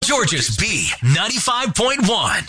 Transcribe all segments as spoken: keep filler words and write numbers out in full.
Georgia's B ninety-five point one.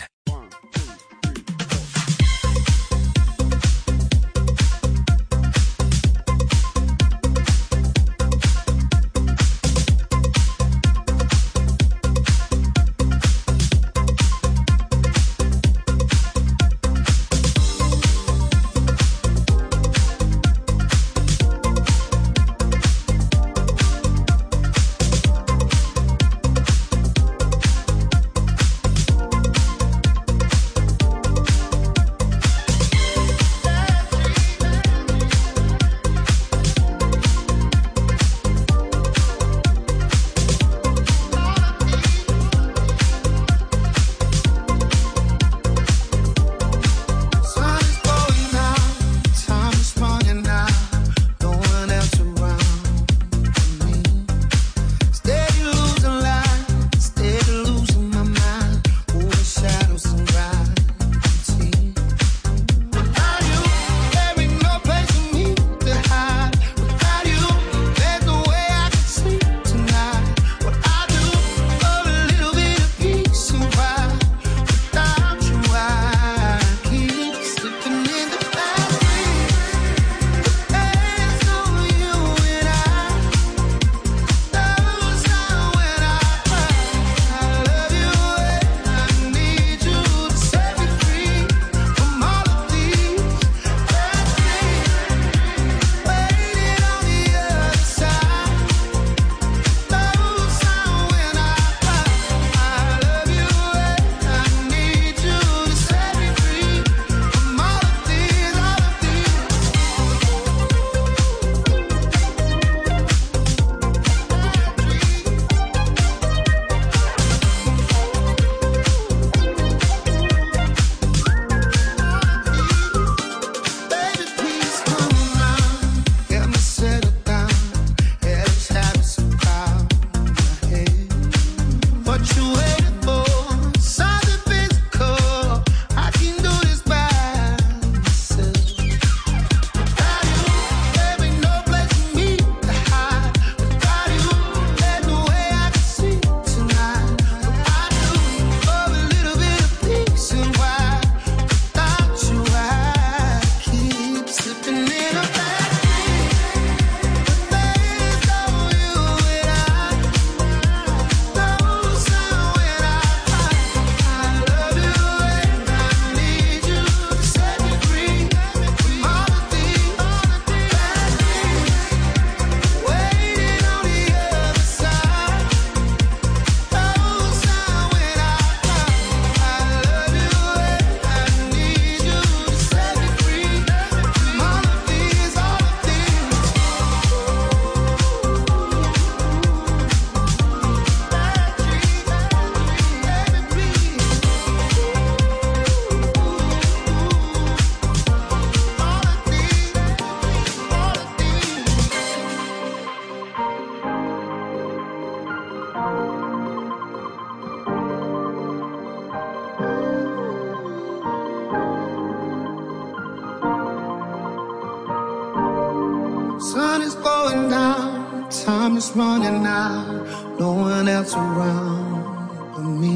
Sun is going down, time is running out, no one else around but me.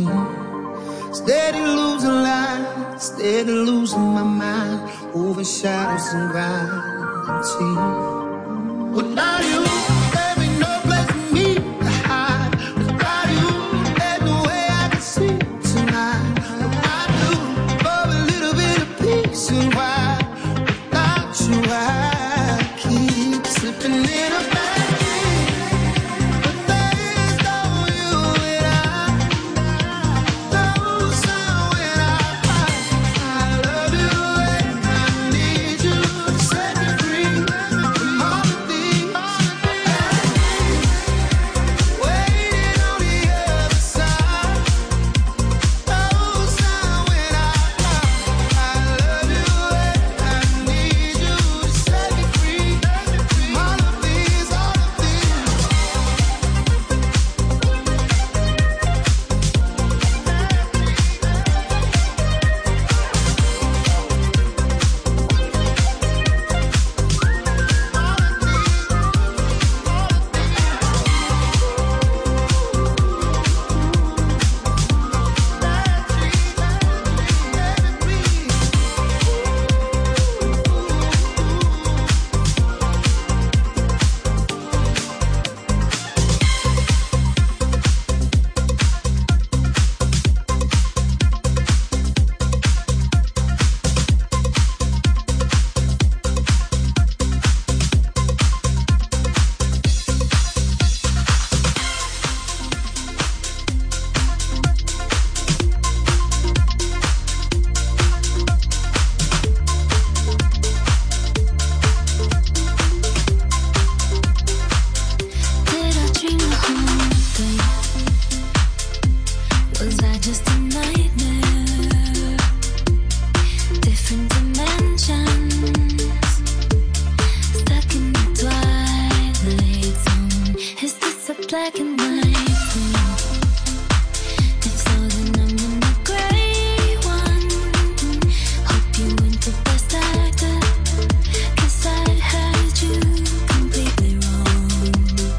Steady losing light, steady losing my mind, over shadows and gravity. Without you, there ain't no place for me to hide. Without you, there's no way I can sleep tonight. What I do for a little bit of peace and why without you I keep slipping in a bad dream. But there's no you and I, no sound when I fight. I love you and I need you to set me free from all the things Was I just a nightmare? Different dimensions, stuck in the twilight zone. Is this a black and white thing? If so, then I'm in the gray one. Hope you weren't the best actor, 'cause I had you completely wrong.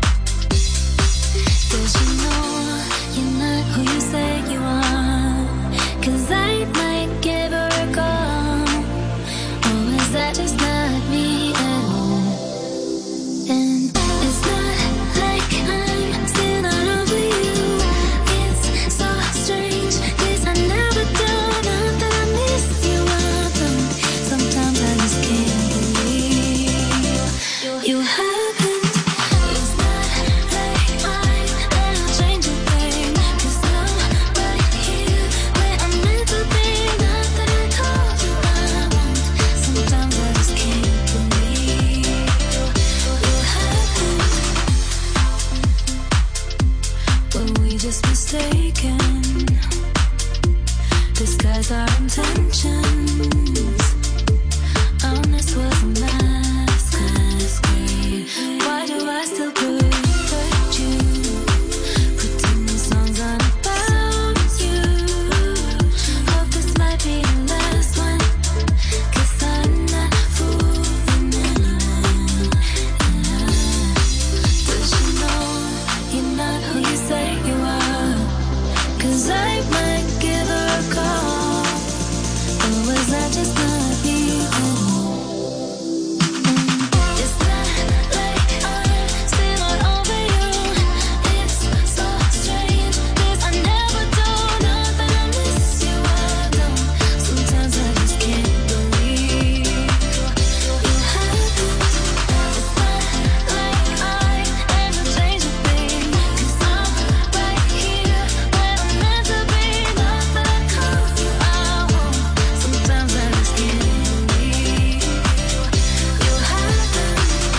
Does you know you're not who you say you are? 'Cause I might give her a call. Or is that just not me at all? And it's not like I'm still not over you. It's so strange, 'cause I never do. Not that I miss you, I don't. Sometimes I just can't believe you happened. It's not like mine, and I'll change a thing. 'Cause I'm right here where I'm meant to be. Not that I told you I won't. Sometimes I just can't believe you happened. Were we just mistaken? Disguise our intentions. Honest was a masquerade. Why do I still protect you? Pretend the song's not about you. Hope this might be the last one, 'cause I'm not fooling anyone. Does you know you're not who you say you are? 'Cause I might give her a call. Or was that just not me at all? It's not like I'm still not over you. It's so strange, 'cause I never do. Not that I miss you, I don't. Sometimes I just can't believe you happened. It's not like I ever change a thing. 'Cause I'm right here where I'm meant to be. Not that I told you I won't. Sometimes I just can't believe you happened.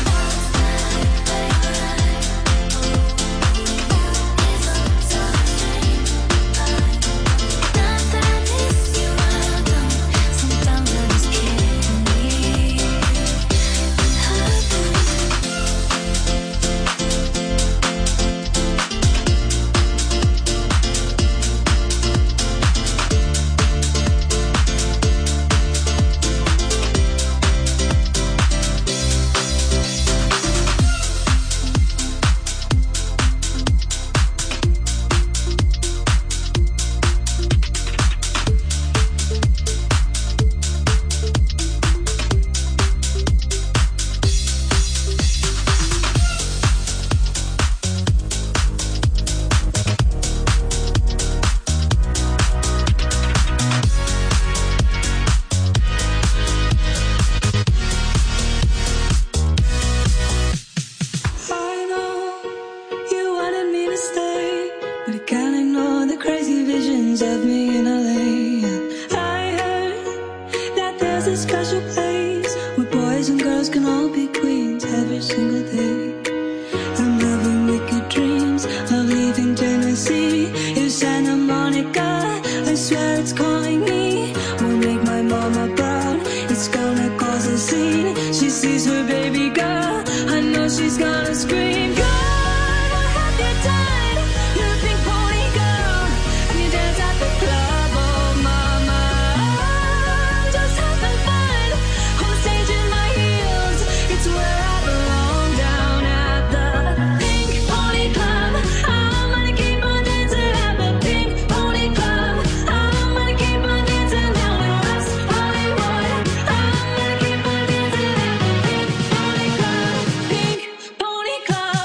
Not that I miss you, I don't. Sometimes I just can't believe you happened. I know you wanted me to stay, but I can't ignore the crazy visions of me in L A. I heard that there's a special place where boys and girls can all be queens every single day. I'm having wicked dreams of leaving Tennessee. If Santa Monica, I swear it's calling me. Won't make my mama proud, it's gonna cause a scene. She sees her baby girl, I know she's gonna scream. God, I have your time, you pink pony girl, and you dance at the club, oh mama. I'm just having fun, on stage in my heels, it's where I belong, down at the Pink Pony Club. I'm gonna keep on dancing at the Pink Pony Club. I'm gonna keep on dancing down in West Hollywood. I'm gonna keep on dancing at the Pink Pony Club. Pink Pony Club.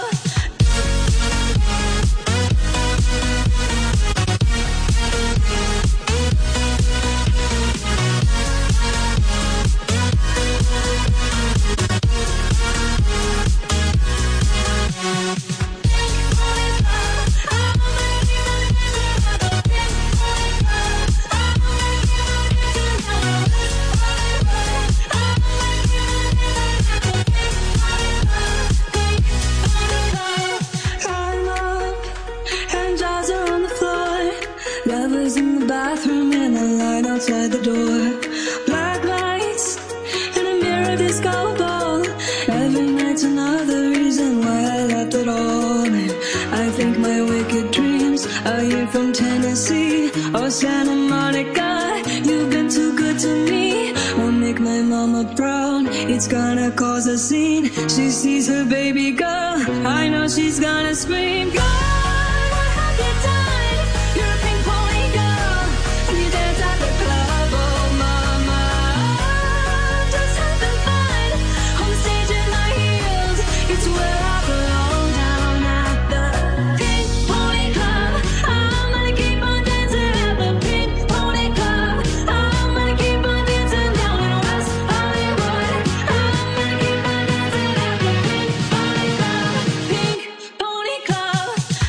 bathroom and the line outside the door. Black lights and a mirror disco ball. Every night's another reason why I left it all. And I think my wicked dreams are you from Tennessee or Santa Monica. You've been too good to me. Won't make my mama proud. It's gonna cause a scene. She sees her baby girl. I know she's gonna scream. God, what have you done? You're a pink pony girl, and you dance at the club. Oh, mama, I'm just having fun on the stage in my heels. It's where I belong, down at the Pink Pony Club. I'm gonna keep on dancing at the Pink Pony Club. I'm gonna keep on dancing down in West Hollywood. I'm gonna keep on dancing at the Pink Pony Club. Pink Pony Club.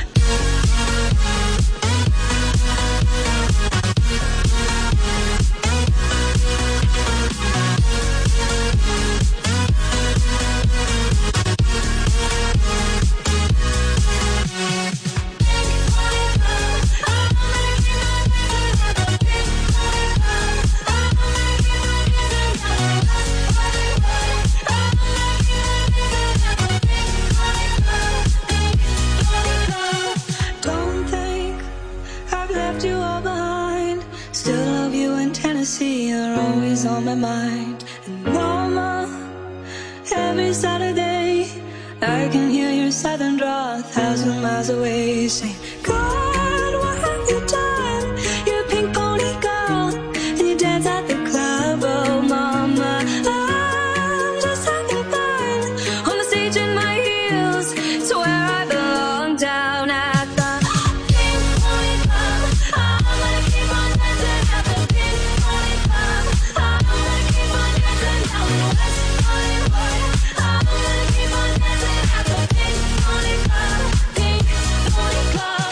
Don't think I've left you all behind. Still love you in Tennessee, you're always on my mind. And mama, every Saturday I can hear your southern drawl a thousand miles away, saying, God, what have you done? You're a pink pony girl, and you dance at the club. Oh, mama, I'm just having fun on the stage in my heels. It's where I belong, down at the Pink Pony Club. I'm gonna keep on dancing at the Pink Pony Club. I'm gonna keep on dancing down in West Hollywood. I'm gonna keep on dancing at the Pink Pony Club. Pink Pony Club.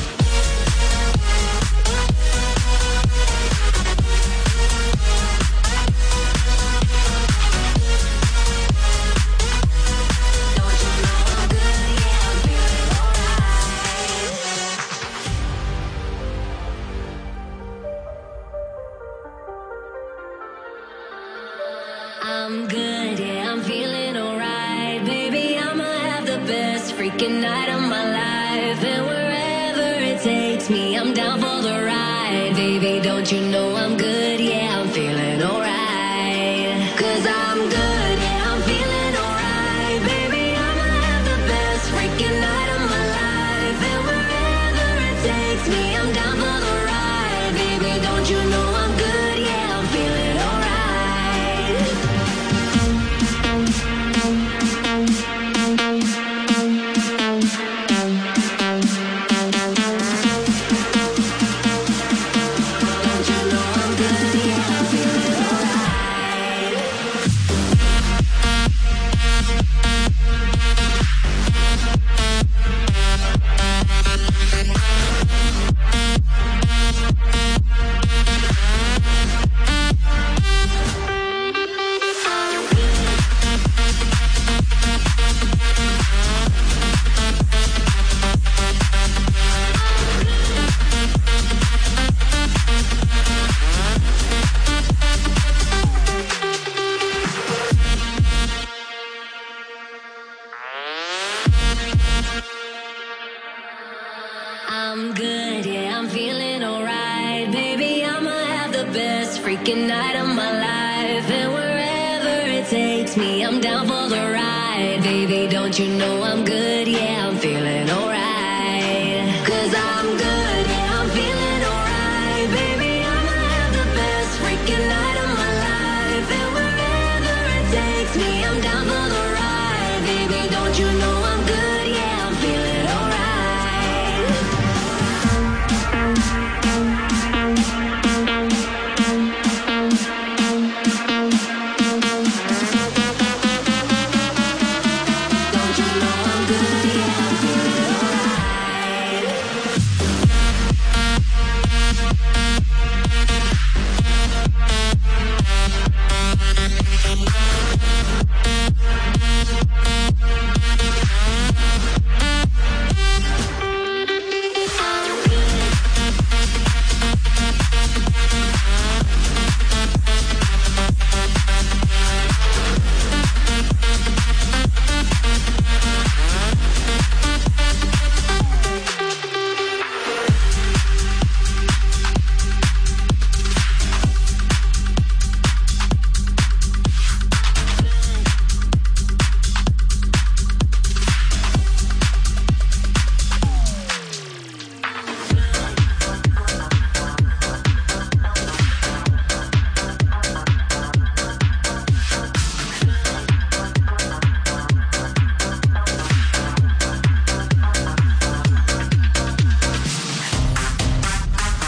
Don't you know I'm good? Yeah, I'm feeling alright. I'm good, yeah, I'm feeling alright. Baby, I'ma have the best freaking night of my life. And wherever it takes me, I'm down for the ride. Baby, don't you know I'm good, yeah, I'm feeling alright. Cause I'm good, yeah, I'm feeling alright. Baby, I'ma have the best freaking night of my life. And wherever it takes me, I'm down for the ride. Baby, don't you know I'm good, yeah, I'm feeling alright. Don't you know I'm good, yeah, I'm feeling alright. I'm good, yeah, I'm feeling alright. Baby, I'ma have the best freaking night of my life. And wherever it takes me, I'm down for the ride. Baby, don't you know I'm good, yeah, I'm feeling alright. Cause I'm good, yeah, I'm feeling alright. Baby, I'ma have the best freaking night of my life. And wherever it takes me, I'm down for the ride. Baby, don't you know I'm good, yeah, I'm feeling alright. Don't you know I'm good, yeah, I'm feeling alright.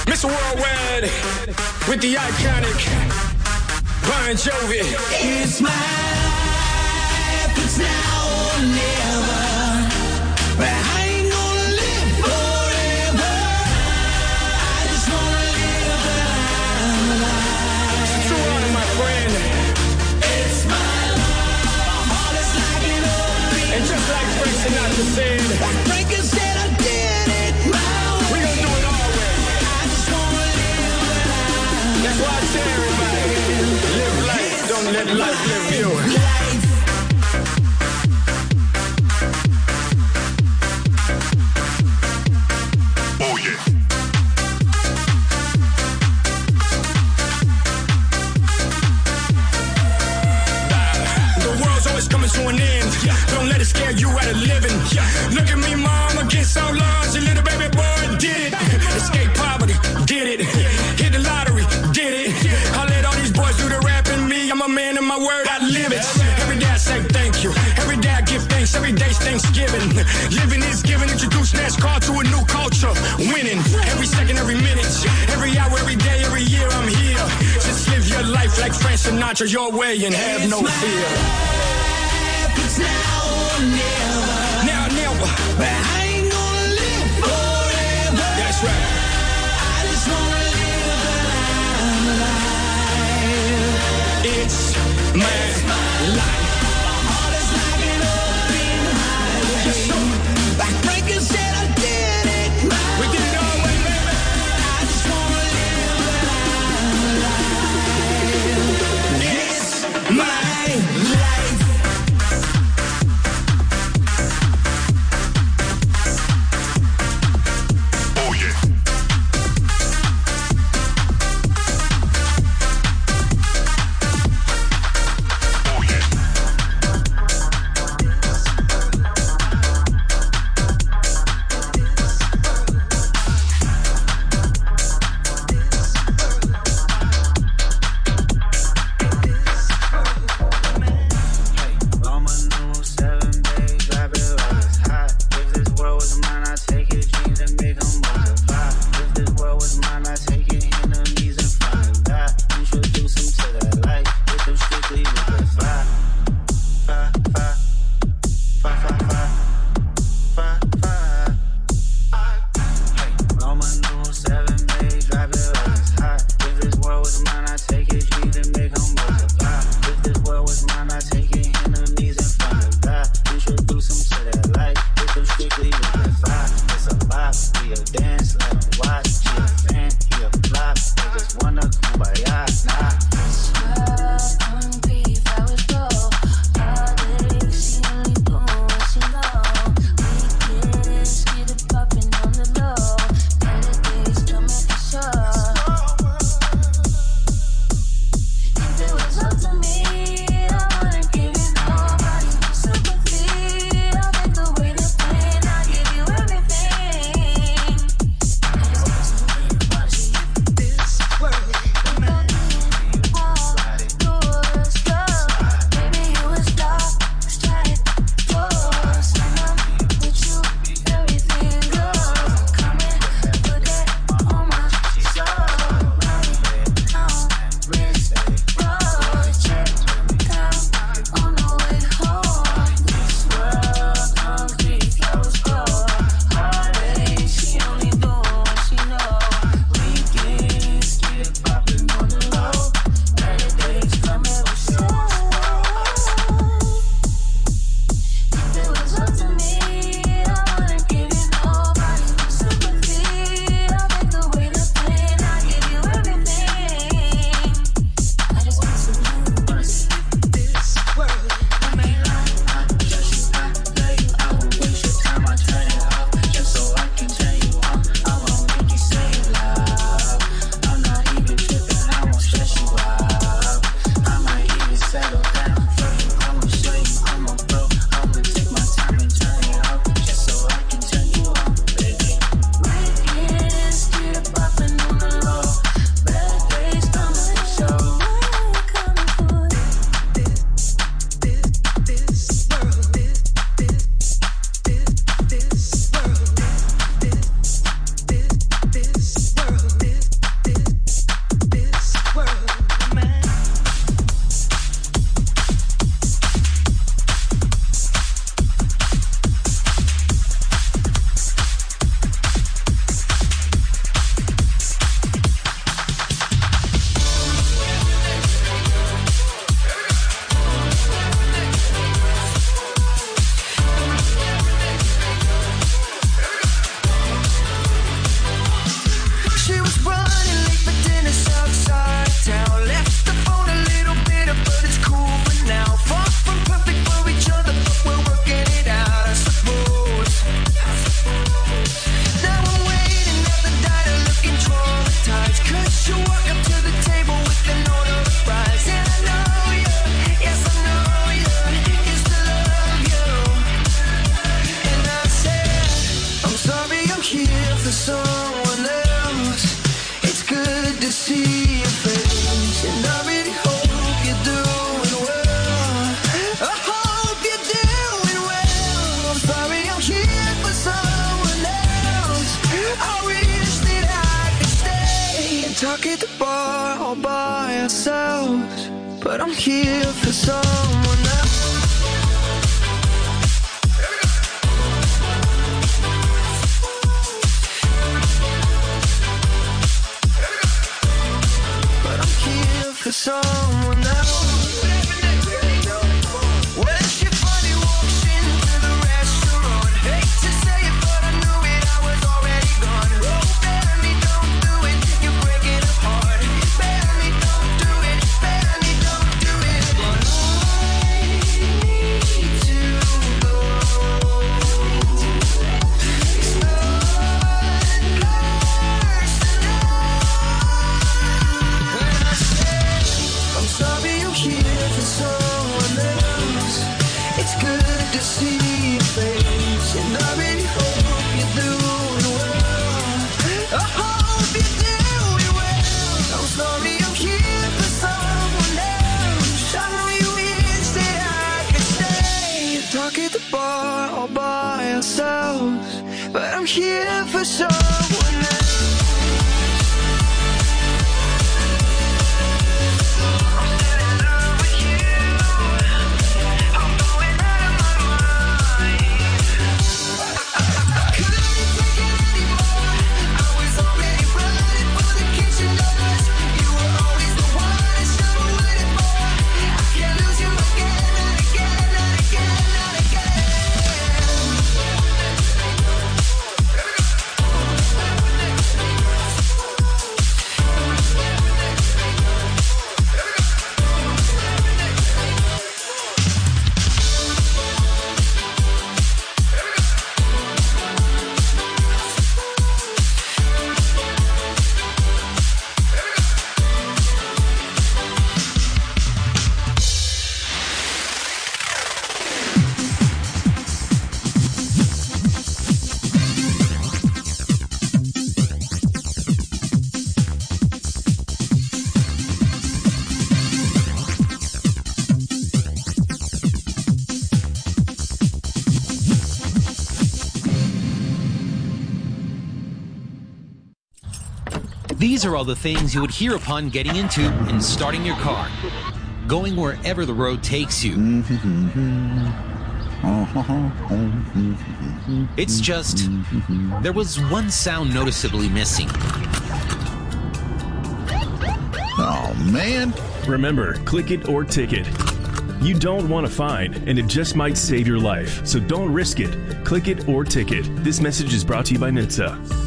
Mister Worldwide with the iconic Bon Jovi. It's my life, it's now or never. But I ain't gonna live forever. I just wanna live but I'm alive. True honor, my friend. It's my life. My heart is like an open. And just like Frank Sinatra said, Frank said I did it my way. we gonna do it our way. I just wanna live but I'm That's why I tell everybody, live life, don't let life live you. life. Oh yeah. The world's always coming to an end. Don't let it scare you out of living. Look at me, mom, I get so large. A little baby boy did it. Escape poverty, did it. Hit the lottery, did it. I let all these boys do the rapping. Me, I'm a man of my word, I live it. Every day I say thank you. Every day I give thanks. Every day's Thanksgiving. Living is giving. Introduce NASCAR to a new culture. Winning every second, every minute, every hour, every day, every year. I'm here. Just live your life like Frank Sinatra, your way, and have no fear. It's now or never. Now, never. But I ain't gonna live forever. That's right. I just wanna live but I'm alive. It's my life. My heart is like an open highway. Yes, sir. Like Franklin said, I did it my We did it our way, baby. I just wanna live but I'm alive. It's my life. Oh yeah. Oh yeah. see your face, and I really hope you're doing well. I hope you're doing well. I'm sorry I'm here for someone else. I wish that I could stay and talk at the bar all by ourselves, but I'm here for someone else. For someone else. Well, she funny walks into the restaurant. Hate to say it, but I knew it, I was already gone. Oh, baby, don't do it, you're breaking apart. Baby, don't do it, baby, don't do it. But I need to go. It's I'm sorry you're here for someone else. It's good to see your face, and I really hope you're doing well. I hope you're doing well. I'm sorry I'm here for someone else. I know you wish that I could stay and talk at the bar all by ourselves, but I'm here for someone else. These are all the things you would hear upon getting into and starting your car. Going wherever the road takes you. It's just, there was one sound noticeably missing. Oh, man. Remember, click it or ticket. You don't want a fine, and it just might save your life. So don't risk it. Click it or ticket. This message is brought to you by N H T S A.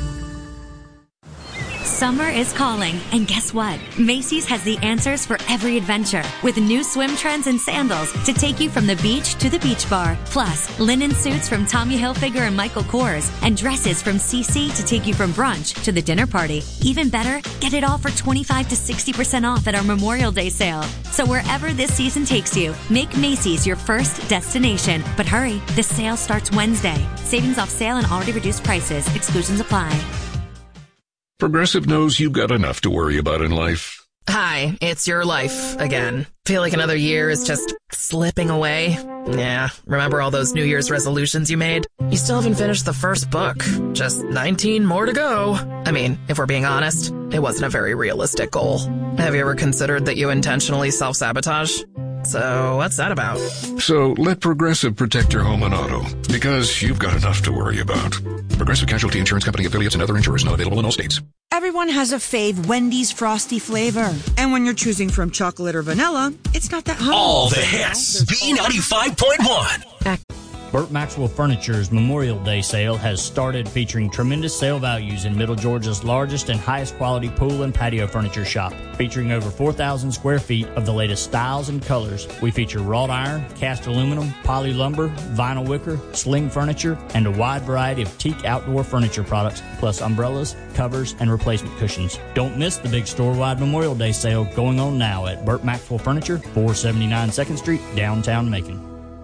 Summer is calling, and guess what? Macy's has the answers for every adventure, with new swim trends and sandals to take you from the beach to the beach bar. Plus, linen suits from Tommy Hilfiger and Michael Kors, and dresses from C C to take you from brunch to the dinner party. Even better, get it all for twenty-five to sixty percent off at our Memorial Day sale. So wherever this season takes you, make Macy's your first destination. But hurry, the sale starts Wednesday. Savings off sale and already reduced prices. Exclusions apply. Progressive knows you've got enough to worry about in life. Hi, it's your life again. Feel like another year is just slipping away? Yeah, remember all those New Year's resolutions you made? You still haven't finished the first book. Just nineteen more to go. I mean, if we're being honest, it wasn't a very realistic goal. Have you ever considered that you intentionally self-sabotage? So what's that about? So let Progressive protect your home and auto, because you've got enough to worry about. Progressive Casualty Insurance Company affiliates and other insurers not available in all states. Everyone has a fave Wendy's Frosty flavor. And when you're choosing from chocolate or vanilla, it's not that hard. All the hits. B ninety-five point one. Burt Maxwell Furniture's Memorial Day sale has started, featuring tremendous sale values in Middle Georgia's largest and highest quality pool and patio furniture shop. Featuring over four thousand square feet of the latest styles and colors, we feature wrought iron, cast aluminum, poly lumber, vinyl wicker, sling furniture, and a wide variety of teak outdoor furniture products, plus umbrellas, covers, and replacement cushions. Don't miss the big store-wide Memorial Day sale going on now at Burt Maxwell Furniture, four seventy-nine second Street, downtown Macon.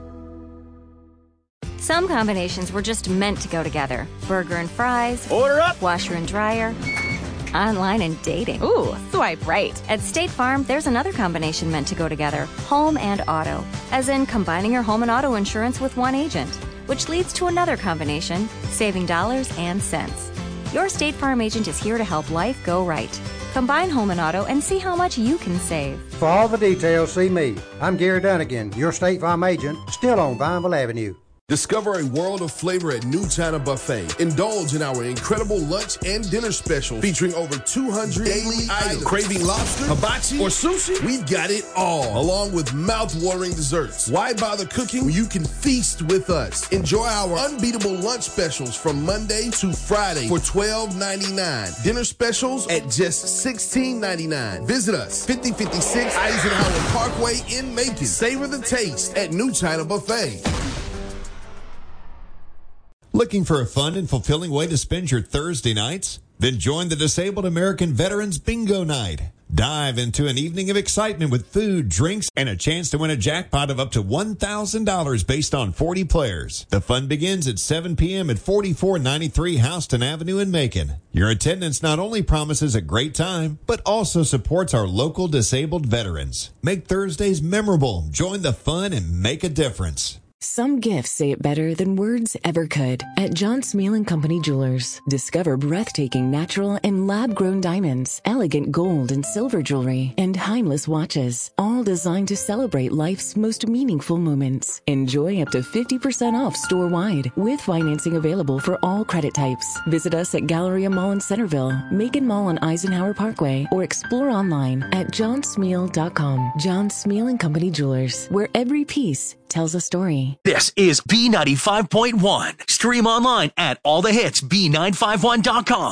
Some combinations were just meant to go together. Burger and fries. Order up! Washer and dryer. online and dating. Ooh, swipe right. At State Farm, there's another combination meant to go together, home and auto. As in combining your home and auto insurance with one agent, which leads to another combination, saving dollars and cents. Your State Farm agent is here to help life go right. Combine home and auto and see how much you can save. For all the details, see me. I'm Gary Dunnigan, your State Farm agent, still on Vineville Avenue. Discover a world of flavor at New China Buffet. Indulge in our incredible lunch and dinner special featuring over two hundred daily items. Craving lobster, hibachi, or sushi? We've got it all, along with mouth-watering desserts. Why bother cooking when you can feast with us? Enjoy our unbeatable lunch specials from Monday to Friday for twelve ninety-nine. Dinner specials at just sixteen ninety-nine. Visit us, fifty fifty-six Eisenhower Parkway in Macon. Savor the taste at New China Buffet. Looking for a fun and fulfilling way to spend your Thursday nights? Then join the Disabled American Veterans Bingo Night. Dive into an evening of excitement with food, drinks, and a chance to win a jackpot of up to one thousand dollars based on forty players. The fun begins at seven p.m. at forty-four ninety-three Houston Avenue in Macon. Your attendance not only promises a great time, but also supports our local disabled veterans. Make Thursdays memorable, join the fun, and make a difference. Some gifts say it better than words ever could. At John Smeal and Company Jewelers, discover breathtaking natural and lab-grown diamonds, elegant gold and silver jewelry, and timeless watches, all designed to celebrate life's most meaningful moments. Enjoy up to fifty percent off store-wide, with financing available for all credit types. Visit us at Galleria Mall in Centerville, Macon Mall on Eisenhower Parkway, or explore online at john smeal dot com. John Smeal and Company Jewelers, where every piece tells a story. This is B ninety-five point one. Stream online at all the hits B nine five one dot com.